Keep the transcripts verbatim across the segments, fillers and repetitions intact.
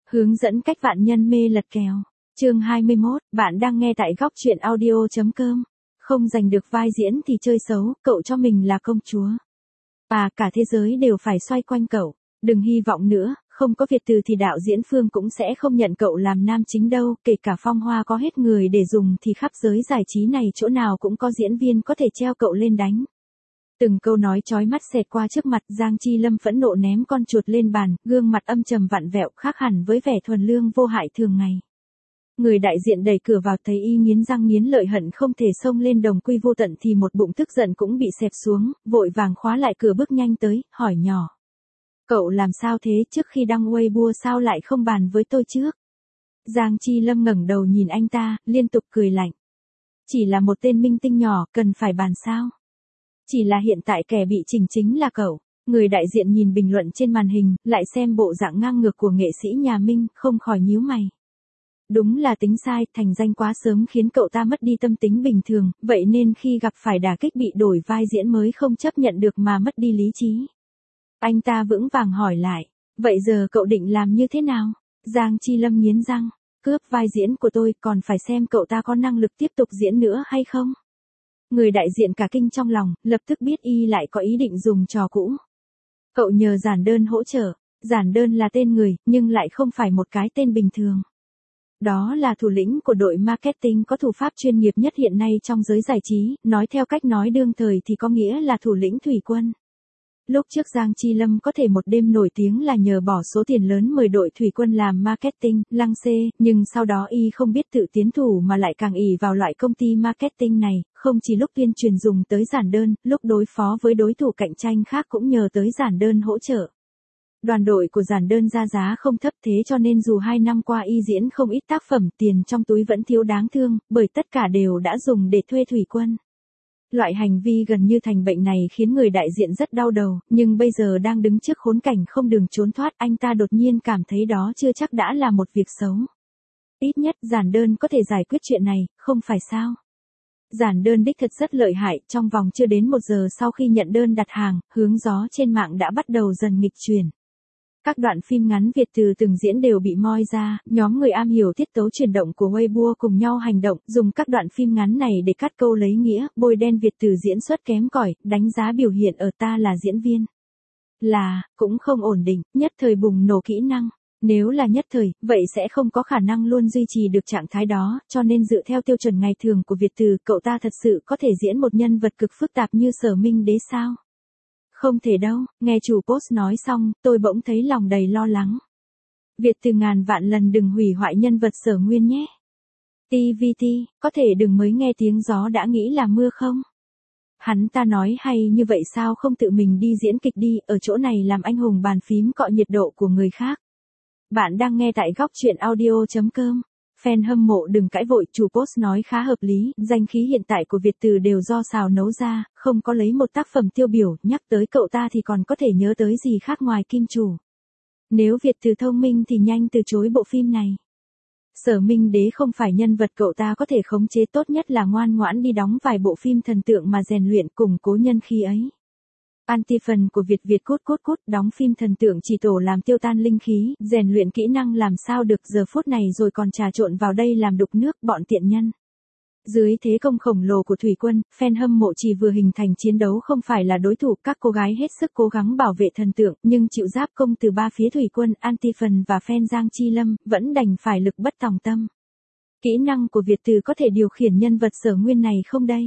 Hướng dẫn cách vạn nhân mê lật kèo. Chương hai mươi mốt, bạn đang nghe tại góc truyện audio chấm com. Không giành được vai diễn thì chơi xấu, cậu cho mình là công chúa. À, cả thế giới đều phải xoay quanh cậu. Đừng hy vọng nữa, không có Việt Từ thì đạo diễn Phương cũng sẽ không nhận cậu làm nam chính đâu, kể cả Phong Hoa có hết người để dùng thì khắp giới giải trí này chỗ nào cũng có diễn viên có thể treo cậu lên đánh. Từng câu nói chói mắt xẹt qua trước mặt, Giang Chi Lâm phẫn nộ ném con chuột lên bàn, gương mặt âm trầm vặn vẹo khác hẳn với vẻ thuần lương vô hại thường ngày. Người đại diện đẩy cửa vào thấy y nghiến răng nghiến lợi hận không thể xông lên đồng quy vô tận thì một bụng tức giận cũng bị xẹp xuống, vội vàng khóa lại cửa bước nhanh tới, hỏi nhỏ. Cậu làm sao thế, trước khi đăng Weibo sao lại không bàn với tôi trước? Giang Chi Lâm ngẩng đầu nhìn anh ta, liên tục cười lạnh. Chỉ là một tên minh tinh nhỏ, cần phải bàn sao? Chỉ là hiện tại kẻ bị chỉnh chính là cậu. Người đại diện nhìn bình luận trên màn hình, lại xem bộ dạng ngang ngược của nghệ sĩ nhà Minh, không khỏi nhíu mày. Đúng là tính sai, thành danh quá sớm khiến cậu ta mất đi tâm tính bình thường, vậy nên khi gặp phải đả kích bị đổi vai diễn mới không chấp nhận được mà mất đi lý trí. Anh ta vững vàng hỏi lại, vậy giờ cậu định làm như thế nào? Giang Chi Lâm nghiến răng, cướp vai diễn của tôi còn phải xem cậu ta có năng lực tiếp tục diễn nữa hay không? Người đại diện cả kinh trong lòng, lập tức biết y lại có ý định dùng trò cũ. Cậu nhờ Giản Đơn hỗ trợ, Giản Đơn là tên người, nhưng lại không phải một cái tên bình thường. Đó là thủ lĩnh của đội marketing có thủ pháp chuyên nghiệp nhất hiện nay trong giới giải trí, nói theo cách nói đương thời thì có nghĩa là thủ lĩnh thủy quân. Lúc trước Giang Chi Lâm có thể một đêm nổi tiếng là nhờ bỏ số tiền lớn mời đội thủy quân làm marketing, lăng xê, nhưng sau đó y không biết tự tiến thủ mà lại càng ỷ vào loại công ty marketing này, không chỉ lúc tuyên truyền dùng tới Giản Đơn, lúc đối phó với đối thủ cạnh tranh khác cũng nhờ tới Giản Đơn hỗ trợ. Đoàn đội của Giản Đơn ra giá không thấp, thế cho nên dù hai năm qua y diễn không ít tác phẩm, tiền trong túi vẫn thiếu đáng thương, bởi tất cả đều đã dùng để thuê thủy quân. Loại hành vi gần như thành bệnh này khiến người đại diện rất đau đầu, nhưng bây giờ đang đứng trước khốn cảnh không đường trốn thoát, anh ta đột nhiên cảm thấy đó chưa chắc đã là một việc xấu. Ít nhất Giản Đơn có thể giải quyết chuyện này, không phải sao? Giản Đơn đích thật rất lợi hại, trong vòng chưa đến một giờ sau khi nhận đơn đặt hàng, hướng gió trên mạng đã bắt đầu dần nghịch chuyển. Các đoạn phim ngắn Việt Từ từng diễn đều bị moi ra, nhóm người am hiểu tiết tấu chuyển động của Weibo cùng nhau hành động, dùng các đoạn phim ngắn này để cắt câu lấy nghĩa, bôi đen Việt Từ diễn xuất kém cỏi, đánh giá biểu hiện ở ta là diễn viên. Là, cũng không ổn định, nhất thời bùng nổ kỹ năng. Nếu là nhất thời, vậy sẽ không có khả năng luôn duy trì được trạng thái đó, cho nên dựa theo tiêu chuẩn ngày thường của Việt Từ, cậu ta thật sự có thể diễn một nhân vật cực phức tạp như Sở Minh Đế sao? Không thể đâu, nghe chủ post nói xong, tôi bỗng thấy lòng đầy lo lắng. Việt Từ ngàn vạn lần đừng hủy hoại nhân vật Sở Nguyên nhé. tê vê tê, có thể đừng mới nghe tiếng gió đã nghĩ là mưa không? Hắn ta nói hay như vậy sao không tự mình đi diễn kịch đi, ở chỗ này làm anh hùng bàn phím cọ nhiệt độ của người khác. Bạn đang nghe tại góc truyện audio chấm com. Fan hâm mộ đừng cãi vội, chủ post nói khá hợp lý, danh khí hiện tại của Việt Từ đều do xào nấu ra, không có lấy một tác phẩm tiêu biểu, nhắc tới cậu ta thì còn có thể nhớ tới gì khác ngoài Kim Chủ. Nếu Việt Từ thông minh thì nhanh từ chối bộ phim này. Sở Minh Đế không phải nhân vật cậu ta có thể khống chế, tốt nhất là ngoan ngoãn đi đóng vài bộ phim thần tượng mà rèn luyện củng cố nhân khí ấy. Anti phần của Việt Việt cút cút cút, đóng phim thần tượng chỉ tổ làm tiêu tan linh khí, rèn luyện kỹ năng làm sao được, giờ phút này rồi còn trà trộn vào đây làm đục nước, bọn tiện nhân. Dưới thế công khổng lồ của thủy quân, fan hâm mộ chỉ vừa hình thành chiến đấu không phải là đối thủ, các cô gái hết sức cố gắng bảo vệ thần tượng, nhưng chịu giáp công từ ba phía thủy quân, Anti phần và fan Giang Chi Lâm, vẫn đành phải lực bất tòng tâm. Kỹ năng của Việt Từ có thể điều khiển nhân vật Sở Nguyên này không đây?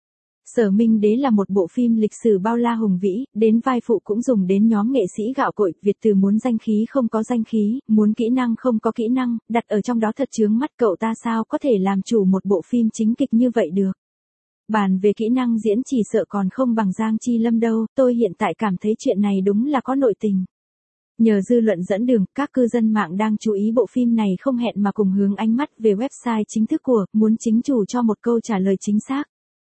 Sở Minh Đế là một bộ phim lịch sử bao la hùng vĩ, đến vai phụ cũng dùng đến nhóm nghệ sĩ gạo cội, Việt Từ muốn danh khí không có danh khí, muốn kỹ năng không có kỹ năng, đặt ở trong đó thật chướng mắt, cậu ta sao có thể làm chủ một bộ phim chính kịch như vậy được. Bàn về kỹ năng diễn chỉ sợ còn không bằng Giang Chi Lâm đâu, tôi hiện tại cảm thấy chuyện này đúng là có nội tình. Nhờ dư luận dẫn đường, các cư dân mạng đang chú ý bộ phim này không hẹn mà cùng hướng ánh mắt về website chính thức của, muốn chính chủ cho một câu trả lời chính xác.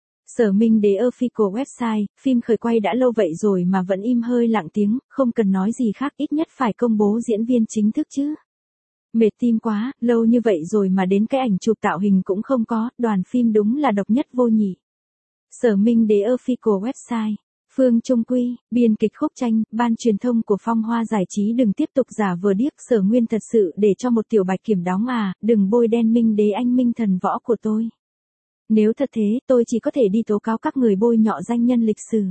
Sở Minh Đế Official website, phim khởi quay đã lâu vậy rồi mà vẫn im hơi lặng tiếng, không cần nói gì khác, ít nhất phải công bố diễn viên chính thức chứ. Mệt tim quá, lâu như vậy rồi mà đến cái ảnh chụp tạo hình cũng không có, đoàn phim đúng là độc nhất vô nhị. Sở Minh Đế Official website. Phương Trung Quy, biên kịch khúc tranh, ban truyền thông của Phong Hoa Giải trí đừng tiếp tục giả vờ điếc Sở Nguyên thật sự để cho một tiểu bạch kiểm đóng à, đừng bôi đen Minh Đế anh minh thần võ của tôi. Nếu thật thế, tôi chỉ có thể đi tố cáo các người bôi nhọ danh nhân lịch sử.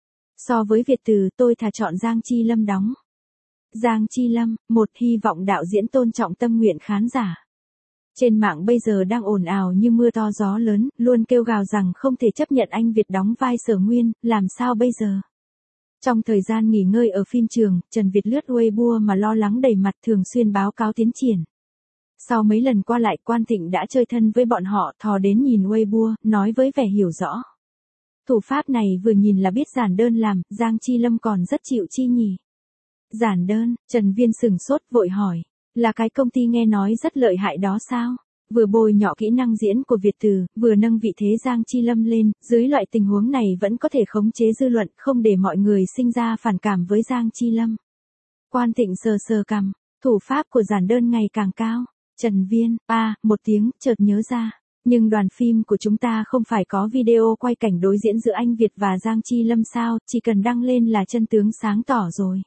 So với Việt Từ, tôi thà chọn Giang Chi Lâm đóng. Giang Chi Lâm, một hy vọng đạo diễn tôn trọng tâm nguyện khán giả. Trên mạng bây giờ đang ồn ào như mưa to gió lớn, luôn kêu gào rằng không thể chấp nhận anh Việt đóng vai Sở Nguyên, làm sao bây giờ? Trong thời gian nghỉ ngơi ở phim trường, Trần Việt lướt Weibo mà lo lắng đầy mặt thường xuyên báo cáo tiến triển. Sau mấy lần qua lại, Quan Thịnh đã chơi thân với bọn họ, thò đến nhìn Weibo, nói với vẻ hiểu rõ. Thủ pháp này vừa nhìn là biết giản đơn làm, Giang Chi Lâm còn rất chịu chi nhỉ. Giản đơn, Trần Viên sửng sốt vội hỏi, là cái công ty nghe nói rất lợi hại đó sao? Vừa bôi nhọ kỹ năng diễn của Việt Từ, vừa nâng vị thế Giang Chi Lâm lên, dưới loại tình huống này vẫn có thể khống chế dư luận, không để mọi người sinh ra phản cảm với Giang Chi Lâm. Quan Thịnh sờ sờ cằm, thủ pháp của giản đơn ngày càng cao. Trần Viên, a, một tiếng, chợt nhớ ra. Nhưng đoàn phim của chúng ta không phải có video quay cảnh đối diễn giữa anh Việt và Giang Chi Lâm sao, chỉ cần đăng lên là chân tướng sáng tỏ rồi.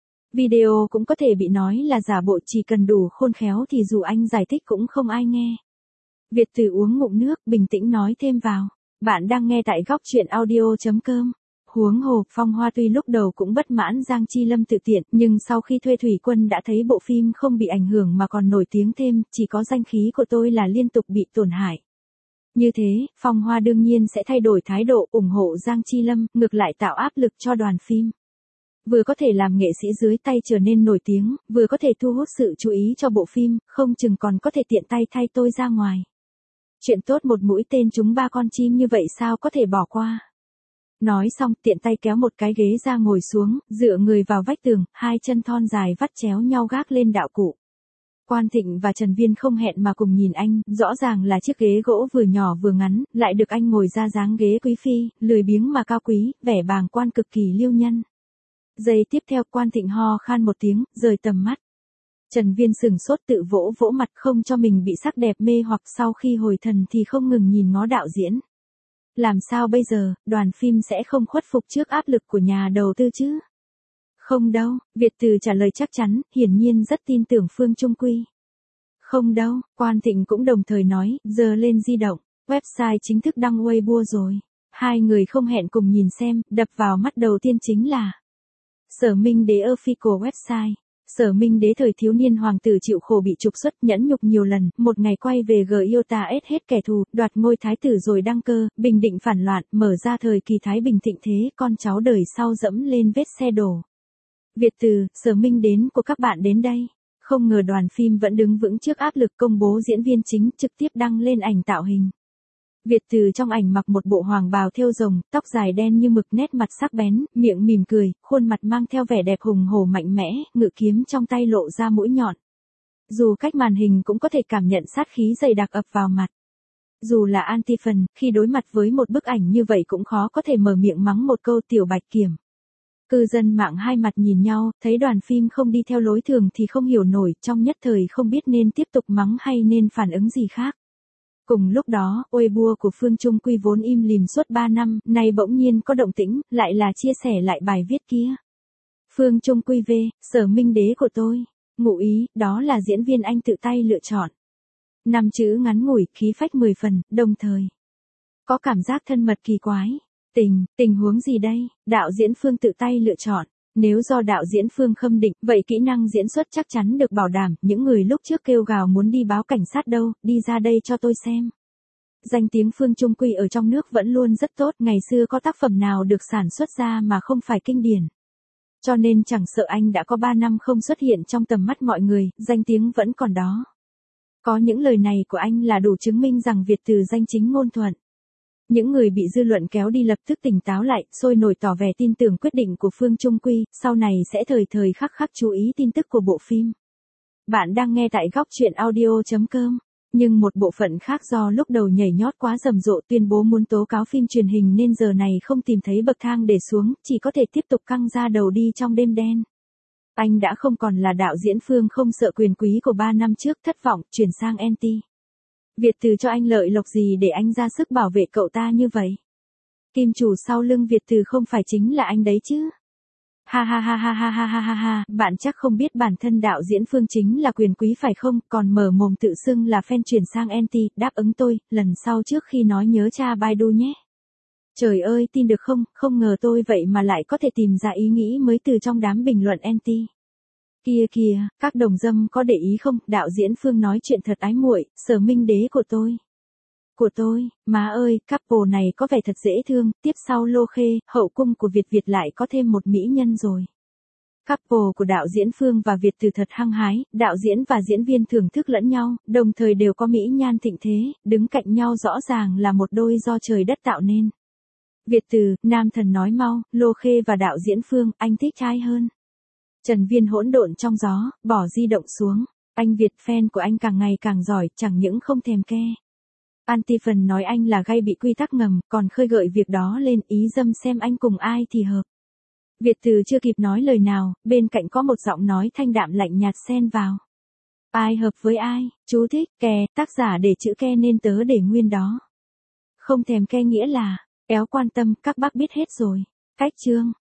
Video cũng có thể bị nói là giả bộ, chỉ cần đủ khôn khéo thì dù anh giải thích cũng không ai nghe. Việt Từ uống ngụm nước, bình tĩnh nói thêm vào. Bạn đang nghe tại góc truyện audio chấm com. Huống hồ, Phong Hoa tuy lúc đầu cũng bất mãn Giang Chi Lâm tự tiện, nhưng sau khi thuê Thủy Quân đã thấy bộ phim không bị ảnh hưởng mà còn nổi tiếng thêm, chỉ có danh khí của tôi là liên tục bị tổn hại. Như thế, Phong Hoa đương nhiên sẽ thay đổi thái độ ủng hộ Giang Chi Lâm, ngược lại tạo áp lực cho đoàn phim. Vừa có thể làm nghệ sĩ dưới tay trở nên nổi tiếng, vừa có thể thu hút sự chú ý cho bộ phim, không chừng còn có thể tiện tay thay tôi ra ngoài. Chuyện tốt một mũi tên trúng ba con chim như vậy sao có thể bỏ qua. Nói xong, tiện tay kéo một cái ghế ra ngồi xuống, dựa người vào vách tường, hai chân thon dài vắt chéo nhau gác lên đạo cụ. Quan Thịnh và Trần Viên không hẹn mà cùng nhìn anh, rõ ràng là chiếc ghế gỗ vừa nhỏ vừa ngắn, lại được anh ngồi ra dáng ghế quý phi, lười biếng mà cao quý, vẻ bàng quan cực kỳ liêu nhân. Giây tiếp theo, Quan Thịnh ho khan một tiếng, rời tầm mắt. Trần Viên sửng sốt tự vỗ vỗ mặt không cho mình bị sắc đẹp mê hoặc, sau khi hồi thần thì không ngừng nhìn ngó đạo diễn. Làm sao bây giờ, đoàn phim sẽ không khuất phục trước áp lực của nhà đầu tư chứ? Không đâu, Việt Từ trả lời chắc chắn, hiển nhiên rất tin tưởng Phương Trung Quy. Không đâu, Quan Thịnh cũng đồng thời nói, giờ lên di động, website chính thức đăng Weibo rồi. Hai người không hẹn cùng nhìn xem, đập vào mắt đầu tiên chính là Sở Minh Đế Official website. Sở Minh Đế thời thiếu niên hoàng tử chịu khổ bị trục xuất, nhẫn nhục nhiều lần, một ngày quay về Gyota ết hết kẻ thù, đoạt ngôi thái tử rồi đăng cơ, bình định phản loạn, mở ra thời kỳ thái bình thịnh thế, con cháu đời sau dẫm lên vết xe đổ. Việt Từ, Sở Minh đến của các bạn đến đây. Không ngờ đoàn phim vẫn đứng vững trước áp lực công bố diễn viên chính, trực tiếp đăng lên ảnh tạo hình. Việt Từ trong ảnh mặc một bộ hoàng bào thêu rồng, tóc dài đen như mực, nét mặt sắc bén, miệng mỉm cười, khuôn mặt mang theo vẻ đẹp hùng hổ mạnh mẽ, ngự kiếm trong tay lộ ra mũi nhọn. Dù cách màn hình cũng có thể cảm nhận sát khí dày đặc ập vào mặt. Dù là anti-fan, khi đối mặt với một bức ảnh như vậy cũng khó có thể mở miệng mắng một câu tiểu bạch kiểm. Cư dân mạng hai mặt nhìn nhau, thấy đoàn phim không đi theo lối thường thì không hiểu nổi, trong nhất thời không biết nên tiếp tục mắng hay nên phản ứng gì khác. Cùng lúc đó, Weibo của Phương Trung Quy vốn im lìm suốt ba năm, nay bỗng nhiên có động tĩnh, lại là chia sẻ lại bài viết kia. Phương Trung Quy về, Sở Minh Đế của tôi. Ngụ ý, đó là diễn viên anh tự tay lựa chọn. Năm chữ ngắn ngủi, khí phách mười phần, đồng thời có cảm giác thân mật kỳ quái. Tình, tình huống gì đây? Đạo diễn Phương tự tay lựa chọn. Nếu do đạo diễn Phương khâm định, vậy kỹ năng diễn xuất chắc chắn được bảo đảm, những người lúc trước kêu gào muốn đi báo cảnh sát đâu, đi ra đây cho tôi xem. Danh tiếng Phương Trung Quy ở trong nước vẫn luôn rất tốt, ngày xưa có tác phẩm nào được sản xuất ra mà không phải kinh điển. Cho nên chẳng sợ anh đã có ba năm không xuất hiện trong tầm mắt mọi người, danh tiếng vẫn còn đó. Có những lời này của anh là đủ chứng minh rằng Việt Từ danh chính ngôn thuận. Những người bị dư luận kéo đi lập tức tỉnh táo lại, sôi nổi tỏ vẻ tin tưởng quyết định của Phương Trung Quy, sau này sẽ thời thời khắc khắc chú ý tin tức của bộ phim. Bạn đang nghe tại góc truyện audio chấm com. Nhưng một bộ phận khác do lúc đầu nhảy nhót quá rầm rộ tuyên bố muốn tố cáo phim truyền hình nên giờ này không tìm thấy bậc thang để xuống, chỉ có thể tiếp tục căng ra đầu đi trong đêm đen. Anh đã không còn là đạo diễn Phương không sợ quyền quý của ba năm trước, thất vọng, chuyển sang anti. Việt Từ cho anh lợi lộc gì để anh ra sức bảo vệ cậu ta như vậy? Kim chủ sau lưng Việt Từ không phải chính là anh đấy chứ? Ha ha ha ha ha ha ha ha ha, bạn chắc không biết bản thân đạo diễn Phương chính là quyền quý phải không, còn mở mồm tự xưng là fan chuyển sang anti, đáp ứng tôi, lần sau trước khi nói nhớ tra Baidu nhé. Trời ơi, tin được không, không ngờ tôi vậy mà lại có thể tìm ra ý nghĩ mới từ trong đám bình luận anti. Kìa kìa, các đồng dâm có để ý không, đạo diễn Phương nói chuyện thật ái muội, Sở Minh Đế của tôi. Của tôi, má ơi, couple này có vẻ thật dễ thương, tiếp sau Lô Khê, hậu cung của Việt Việt lại có thêm một mỹ nhân rồi. Couple của đạo diễn Phương và Việt Từ thật hăng hái, đạo diễn và diễn viên thưởng thức lẫn nhau, đồng thời đều có mỹ nhan thịnh thế, đứng cạnh nhau rõ ràng là một đôi do trời đất tạo nên. Việt Từ, nam thần nói mau, Lô Khê và đạo diễn Phương, anh thích trai hơn. Trần Viên hỗn độn trong gió, bỏ di động xuống. Anh Việt fan của anh càng ngày càng giỏi, chẳng những không thèm ke. Antiphon nói anh là gay bị quy tắc ngầm, còn khơi gợi việc đó lên ý dâm xem anh cùng ai thì hợp. Việt Từ chưa kịp nói lời nào, bên cạnh có một giọng nói thanh đạm lạnh nhạt xen vào. Ai hợp với ai, chú thích, ke, tác giả để chữ ke nên tớ để nguyên đó. Không thèm ke nghĩa là, éo quan tâm, các bác biết hết rồi. Cách chương.